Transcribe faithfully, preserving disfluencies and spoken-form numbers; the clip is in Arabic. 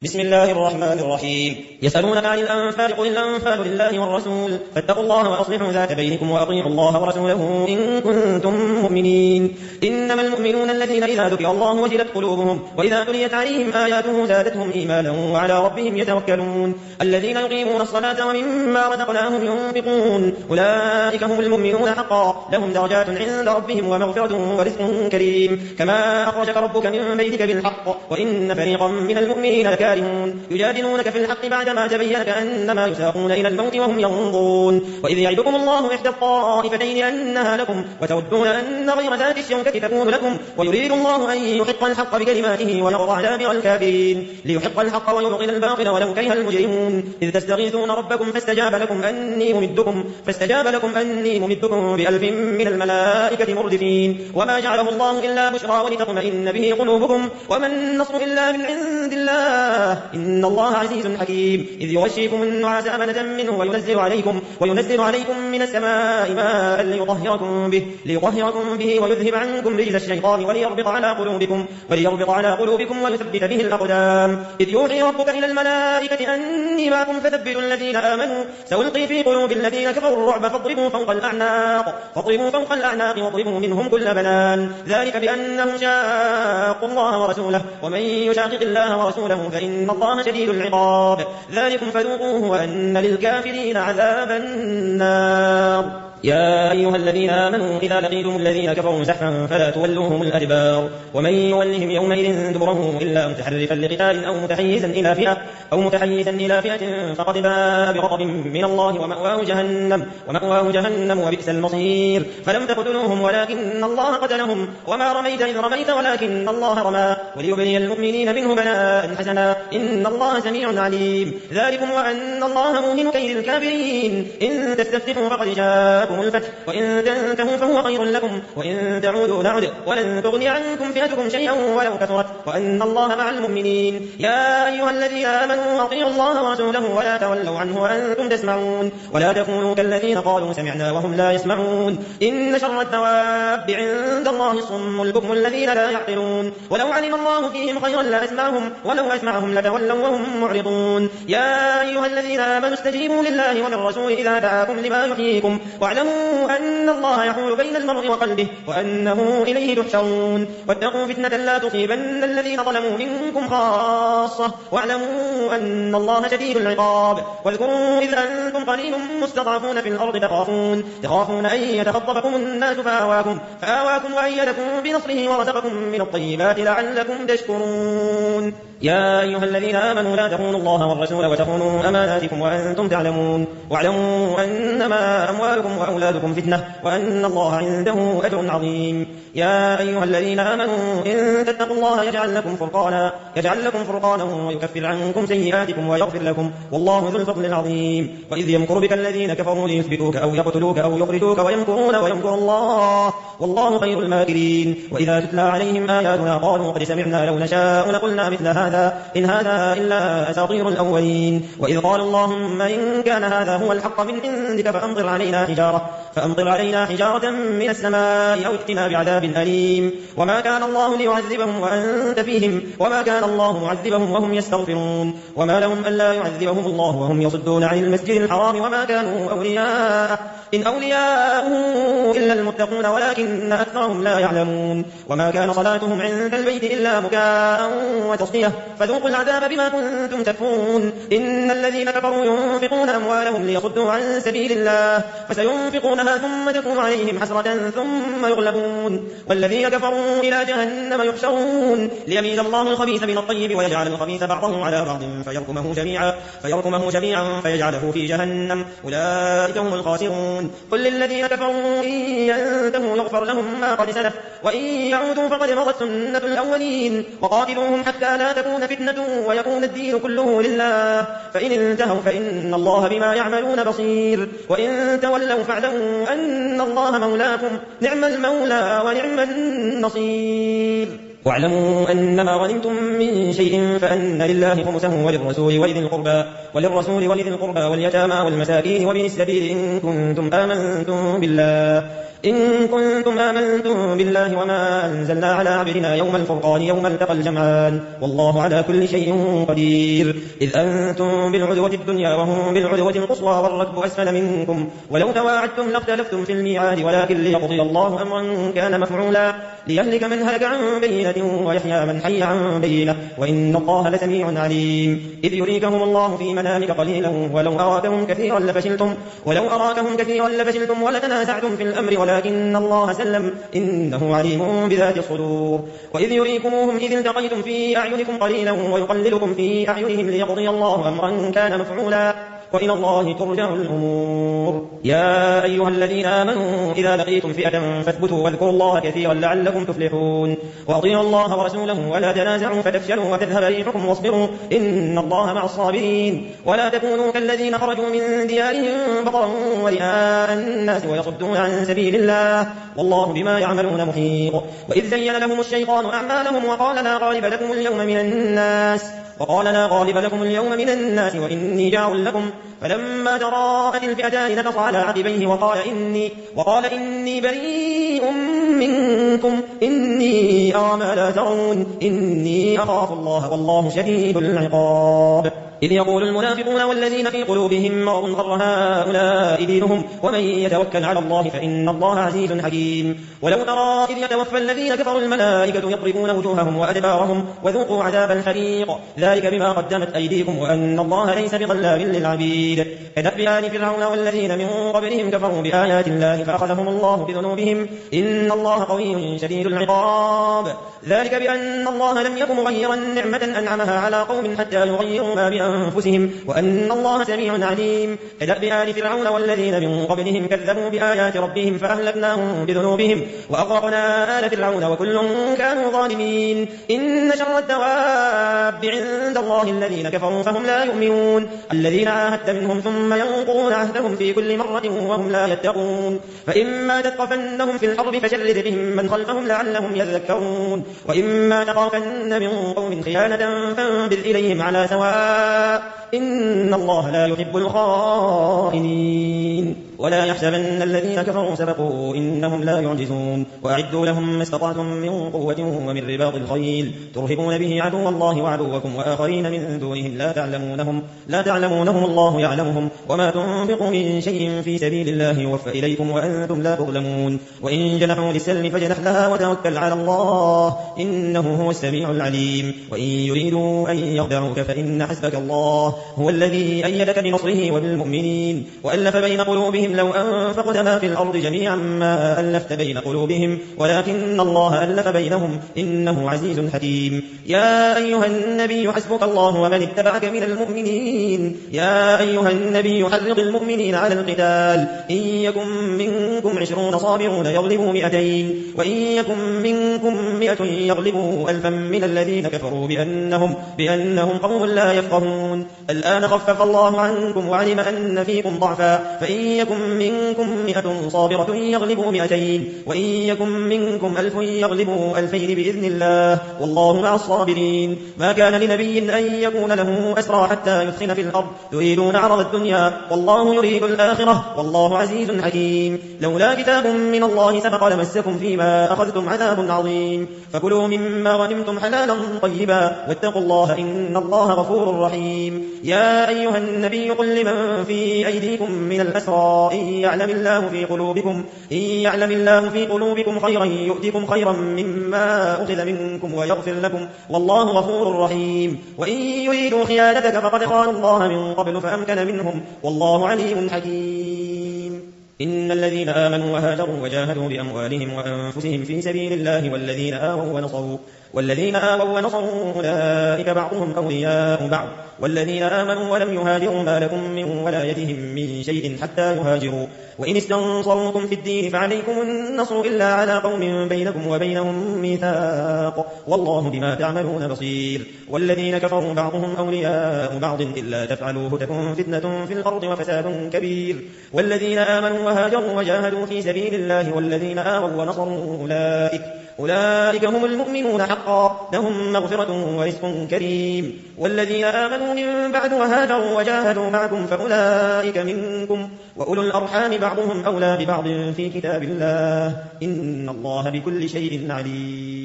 بسم الله الرحمن الرحيم. يسألونك عن الأنفال قل الأنفال لله والرسول فاتقوا الله وأصلحوا ذات بينكم وأطيعوا الله ورسوله إن كنتم مؤمنين. إنما المؤمنون الذين إذا ذكر الله وجلت قلوبهم وإذا تليت عليهم آياته زادتهم إيمانا وعلى ربهم يتوكلون. الذين يقيمون الصلاة ومما رزقناهم ينفقون أولئك هم المؤمنون حقا لهم درجات عند ربهم ومغفرة ورزق كريم. كما أخرجك ربك من بيتك بالحق وإن فريقا من المؤمنين لكارهون يجادلونك في الحق بعدما تبين كأنما يساقون إلى الموت وهم ينظرون. وإذ يعدكم الله إحدى الطائفتين أنها لكم وتودون أن غير ذات الشوكة تكون لكم ويريد الله أن يحق الحق بكلماته ويقطع دابر الكافرين ليحق الحق ويبطل الباطل ولو كره المجرمون. إذ تستغيثون ربكم فاستجاب لكم أني ممدكم فاستجاب لكم أني ممدكم بألف من الملائكة مردفين. وما جعله الله إلا بشرى ولتطمئن به قلوبكم وما النصر إلا من عند الله إن الله عزيز حكيم. إذ يغشيكم النعاس أمنة منه وينزل عليكم وينزل عليكم من السماء ماء ليطهركم به ليطهركم به ويذهب عنكم رجز الشيطان وليربط على قلوبكم وليربط على قلوبكم ويثبت به الأقدام. إذ يوحي ربك إلى الملائكة أني معكم فثبتوا الذين آمنوا سألقي في قلوب الذين كفروا الرعب فاضربوا فوق الأعناق فاضربوا فوق الأعناق واضربوا منهم كل بنان ذلك بأنهم شاقوا الله ورسوله ومن يشاقق الله ورسوله فإن الله شديد العقاب. ذلكم فذوقوه وأن للكافرين عذاب النار. يا أيها الذين آمنوا إذا لقيتم الذين كفروا زحفا فلا تولوهم الأدبار ومن يولهم يومئذ دبره إلا متحرفا لقتال أو متحيزا إلى فئة أو متحيزا إلى فئة فقد باء بغضب من الله ومأواه جهنم ومأواه جهنم وبئس المصير. فلم تقتلوهم ولكن الله قتلهم وما رميت إذ رميت ولكن الله رمى وليبلي المؤمنين منه بلاء حسنا إن الله سميع عليم. ذلكم وأن الله موهن كيد الكافرين. إن تستفتحوا فقد جاءكم الفتح وإن تنتهوا فهو خير لكم وإن تعودوا نعد ولن تغني عنكم فئتكم شيئا ولو كثرت وأن الله مع المؤمنين. يا أيها الذين آمنوا أطيعوا الله ورسوله ولا تولوا عنه وأنتم تسمعون ولا تكونوا كالذين قالوا سمعنا وهم لا يسمعون. إن شر الدواب عند الله الصم البكم الذين لا يعقلون ولو علم الله فيهم خيرا لأسمعهم ولو أسمعهم لتولوا وهم معرضون. يا أيها الذين آمنوا استجيبوا لله وللرسول إذا دعاكم لما يحييكم واعلموا أن الله يحول بين المرء وقلبه وأنه إليه تحشرون. واتقوا فتنة لا تصيبن الذين ظلموا منكم خاصة واعلموا أن الله شديد العقاب. واذكروا إذ أنتم قليل مستضعفون في الأرض تخافون تخافون أن يتخطفكم الناس فآواكم فآواكم وأيدكم بنصره ورزقكم من الطيبات لعلكم تشكرون. يا أيها الذين آمنوا لا تخونوا الله والرسول وتخونوا أماناتكم وأنتم تعلمون واعلموا أنما أموالكم وأولادكم فتنة وأن الله عنده أجر عظيم. يا أيها الذين آمنوا إن تتقوا الله يجعل لكم فرقانا يجعل لكم فرقانا ويكفر عنكم سيئاتكم ويغفر لكم والله ذو الفضل العظيم. وإذ يمكر بك الذين كفروا ليثبتوك أو يقتلوك أو يخرجوك ويمكرون ويمكر الله والله خير الماكرين. وإذا تتلى عليهم آياتنا قالوا قد سمعنا لو نشاء لقلنا مثل هذا إن هذا إلا أساطير الأولين. وإذ قال اللهم إن كان هذا هو الحق من عندك فأمطر علينا حجارة فأمطر علينا حجارة من السماء أو ائتنا بعذاب أليم. وما كان الله ليعذبهم وأنت فيهم وما كان الله معذبهم وهم يستغفرون. وما لهم ألا يعذبهم الله وهم يصدون عن المسجد الحرام وما كانوا أولياء إن أولياءه إلا المتقون ولكن أكثرهم لا يعلمون. وما كان صلاتهم عند البيت إلا مكاء وتصدية فذوقوا العذاب بما كنتم تكفرون. إن الذين كفروا ينفقون أموالهم ليصدوا عن سبيل الله فسينفقونها ثم تكون عليهم حسرة ثم يغلبون والذين كفروا إلى جهنم يحشرون ليميز الله الخبيث من الطيب ويجعل الخبيث بعضه على بعض فيركمه جميعا فيركمه جميعا فيجعله في جهنم أولئك هم الخاسرون. قل للذين كفروا إن ينتهوا يغفر لهم ما قد سلف وإن يعودوا فقد مضت سنة الأولين وقاتلوهم حتى لا تكون فتنة ويكون الدين كله لله فإن انتهوا فإن الله بما يعملون بصير. وإن تولوا فاعلموا أن الله مولاكم نعم المولى ونعم النصير. واعلموا أنما غنمتم من شيء فأن لله خمسه وللرسول ولذي القربى وللرسول ولذي القربى واليتامى والمساكين وابن السبيل إن كنتم آمنتم بالله إن كنتم آمنتم بالله وما أنزلنا على عبدنا يوم الفرقان يوم التقى الجمعان والله على كل شيء قدير. إذ أنتم بالعدوة الدنيا وهم بالعدوة القصوى والركب أسفل منكم ولو تواعدتم لاختلفتم في الميعاد ولكن ليقضي الله أمرا كان مفعولا ليهلك من هلك عن بينة ويحيى من حي عن بينة وإن الله لسميع عليم. إذ يريكهم الله في منامك قليلا ولو أراكهم كثيرا لفشلتم ولو أراكهم كثيرا لفشلتم ولتنازعتم في الأمر ولكن الله سلم إنه عليم بذات الصدور. وإذ يريكموهم إذ التقيتم في أعينكم قليلا ويقللكم في أعينهم ليقضي الله أمرا كان مفعولا وإلى الله ترجع الأمور. يا أيها الذين آمنوا إذا لقيتم فئة فاثبتوا واذكروا الله كثيرا لعلكم تفلحون. وأطيعوا الله ورسوله ولا تنازعوا فتفشلوا وتذهب ريحكم واصبروا إن الله مع الصابرين. ولا تكونوا كالذين خرجوا من ديارهم بطرا ورئاء الناس ويصدون عن سبيل الله والله بما يعملون محيط. وإذ زين لهم الشيطان أعمالهم وقال لا غالب لكم اليوم من الناس وقال لا غالب لكم اليوم من الناس وإني جار لكم فلما تراءت الفئتان نكص على عقبيه وقال إني, وقال إني بريء منكم إني أرى ما لا ترون إني أخاف الله والله شديد العقاب. إذ يقول المنافقون والذين في قلوبهم مرض غر هؤلاء دينهم ومن يتوكل على الله فإن الله عزيز حكيم. ولو ترى إذ يتوفى الذين كفروا الملائكة يضربون وجوههم وأدبارهم وذوقوا عذاب الحريق ذلك بما قدمت أيديكم وأن الله ليس بظلام للعبيد. كدأب آل فرعون والذين من قبلهم كفروا بآيات الله فأخذهم الله بذنوبهم إن الله قوي شديد العقاب. ذلك بأن الله لم يكن مغيرا نعمة أنعمها على قوم حتى يغيروا ما بأنفسهم وأن الله سميع عليم. كدأب آل فرعون والذين من قبلهم كذبوا بآيات ربهم فأهلكناهم بذنوبهم وأغرقنا آل فرعون وكل كانوا ظالمين. إن شر الدواب عند الله الذين كفروا فهم لا يؤمنون الذين عاهدت منهم ثم ينقضون عهدهم في كل مرة وهم لا يتقون. فإما تثقفنهم في الحرب فشرد بهم من خلفهم لعلهم يذكرون وإما تخافن من قوم خيانة فانبذ إليهم على سواء إن الله لا يحب الخائنين. ولا يحسبن الذين كفروا سبقوا إنهم لا يعجزون. وأعدوا لهم ما استطعتم من قوة ومن رباط الخيل ترهبون به عدو الله وعدوكم وآخرين من دونهم لا تعلمونهم لا تعلمونهم الله يعلمهم وما تنفقوا من شيء في سبيل الله يوفى إليكم وأنتم لا تظلمون. وإن جنحوا للسلم فجنح لها وتوكل على الله إنه هو السميع العليم. وإن يريدوا أن يخدعوك فإن حسبك الله هو الذي أيدك بنصره وبالمؤمنين وألف بين قلوبهم لو أنفقت ما في الأرض جميعا ما ألفت بين قلوبهم ولكن الله ألف بينهم إنه عزيز حكيم. يا أيها النبي حسبك الله ومن اتبعك من المؤمنين. يا أيها النبي حرض المؤمنين على القتال إن يكن منكم عشرون صابرون يغلبوا مئتين وإن يكن منكم مئة يغلبوا ألفا من الذين كفروا بأنهم, بأنهم قوم لا يفقهون. الآن خفف الله عنكم وعلم أن فيكم ضعفا فإن يكن منكم مئة صابرة يغلبوا مئتين وإن يكن منكم ألف يغلبوا ألفين بإذن الله والله مع الصابرين. ما كان لنبي أن يكون له أسرى حتى يثخن في الأرض تريدون عرض الدنيا والله يريد الآخرة والله عزيز حكيم. لولا كتاب من الله سبق لمسكم فيما أخذتم عذاب عظيم فكلوا مما غنمتم حلالا طيبا واتقوا الله إن الله غفور رحيم. يا أيها النبي قل لمن في أيديكم من الأسرى إن يعلم الله في قلوبكم إن يعلم الله في قلوبكم خيرا يؤتكم خيرا مما أخذ منكم ويغفر لكم والله غفور رحيم. وإن يريدوا خيانتك فقد خانوا الله من قبل فأمكن منهم والله عليم حكيم. إن الذين آمنوا وهاجروا وجاهدوا بأموالهم وأنفسهم في سبيل الله والذين آووا ونصروا والذين آووا ونصروا أولئك بعضهم أولياء بعض والذين آمنوا ولم يهاجروا ما لكم من ولايتهم من شيء حتى يهاجروا وإن استنصروكم في الدين فعليكم النصر إلا على قوم بينكم وبينهم ميثاق والله بما تعملون بصير. والذين كفروا بعضهم أولياء بعض إلا تفعلوه تكن فتنة في الأرض وفساد كبير. والذين آمنوا وهاجروا وجاهدوا في سبيل الله والذين آووا ونصروا أولئك أولئك هم المؤمنون حقا لهم مغفرة ورزق كريم. والذين آمنوا من بعد وهاجروا وجاهدوا معكم فأولئك منكم وأولو الأرحام بعضهم أولى ببعض في كتاب الله إن الله بكل شيء عليم.